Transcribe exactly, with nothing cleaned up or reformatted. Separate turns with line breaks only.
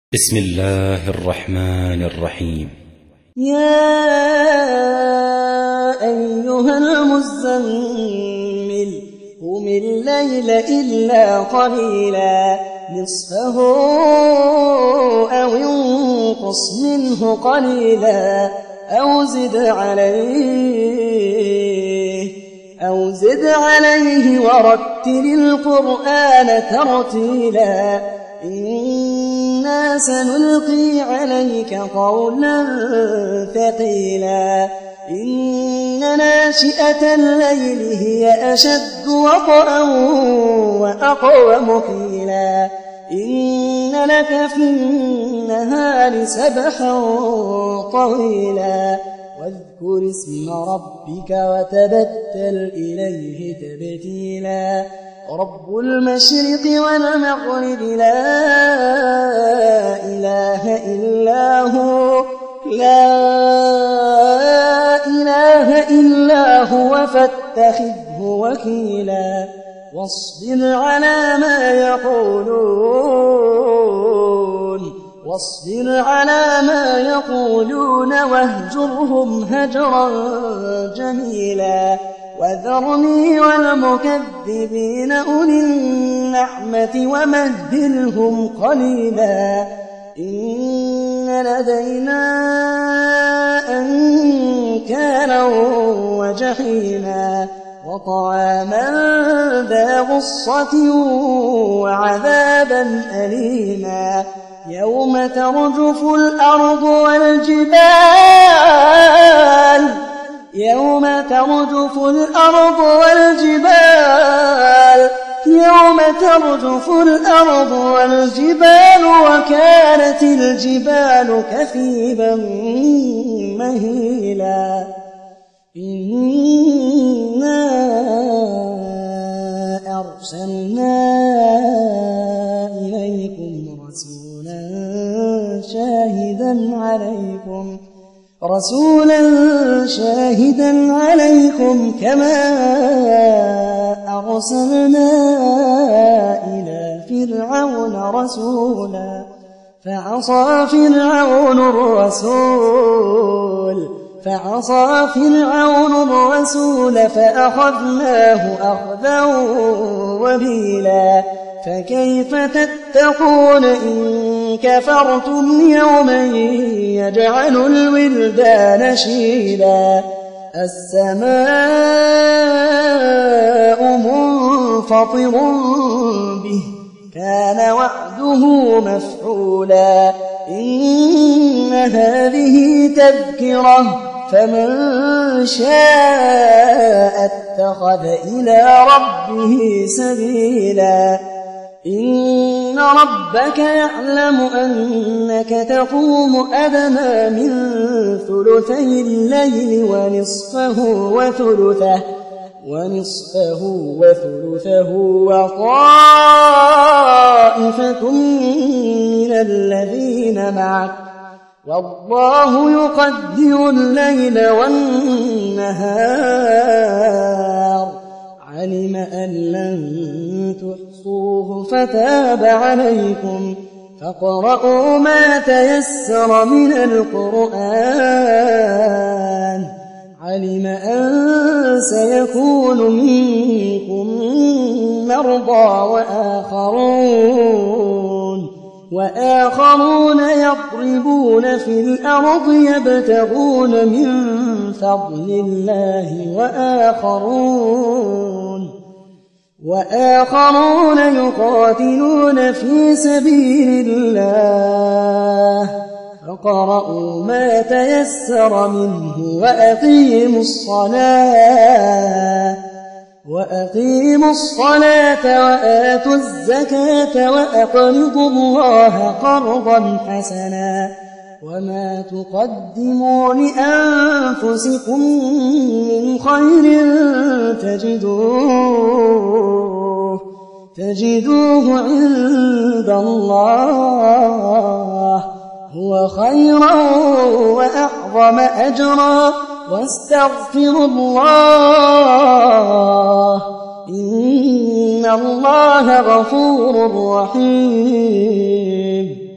بسم الله الرحمن الرحيم.
يا أيها المزمل قم الليل إلا قليلا نصفه أو انقص منه قليلا أو زد عليه أو زد عليه ورتل القرآن ترتيلا إنا سنلقي عليك قولا ثقيلا إن ناشئة الليل هي أشد وطئا وأقوم قيلا إن لك في النهار سبحا طويلا واذكر اسم ربك وتبتل إليه تبتيلا رب المشرق والمغرب لا إله إلا هو لا إله إلا هو فاتخذه وكيلا واصبر على ما يقولون واصبر على ما يقولون واهجرهم هجرا جميلا وذرني والمكذبين أولي النعمة ومهلهم قليلا إن لدينا أنكالا وجحيما وطعاما ذا غصة وعذابا أليما يوم ترجف الأرض والجبال يوم ترجف الأرض والجبال يوم ترجف الأرض والجبال وكانت الجبال كثيبا مهيلا إنا أرسلنا إليكم رسولا شاهدا عليكم رسولا شاهدا عليكم كما أرسلنا إلى فرعون رسولا فعصى فرعون الرسول فعصى فرعون الرسول فأخذناه أخذا وبيلا فكيف تتقون إن كفرتم يوما يجعل الولدان شيلا السماء منفطر به كان وعده مفعولا إن هذه تذكرة فمن شاء اتخذ إلى ربه سبيلا إن ربك يعلم أنك تقوم أدنى من ثلثي الليل ونصفه وثلثه ونصفه وثلثه وطائفة من الذين معك والله يقدر الليل والنهار علم أن لن تحصوه فتاب عليكم فاقرؤوا ما تيسر من القرآن علم أن سيكون منكم مرضى وآخرون وآخرون يضربون في الأرض يبتغون من فضل الله وآخرون وآخرون يقاتلون في سبيل الله فاقرؤوا ما تيسر منه وأقيموا الصلاة وأقيموا الصلاة وآتوا الزكاة وأقرضوا الله قرضا حسنا وما تقدموا لأنفسكم من خير تجدوه تجدوه عند الله هو خيرا وأعظم أجرا واستغفروا الله إن الله غفور رحيم.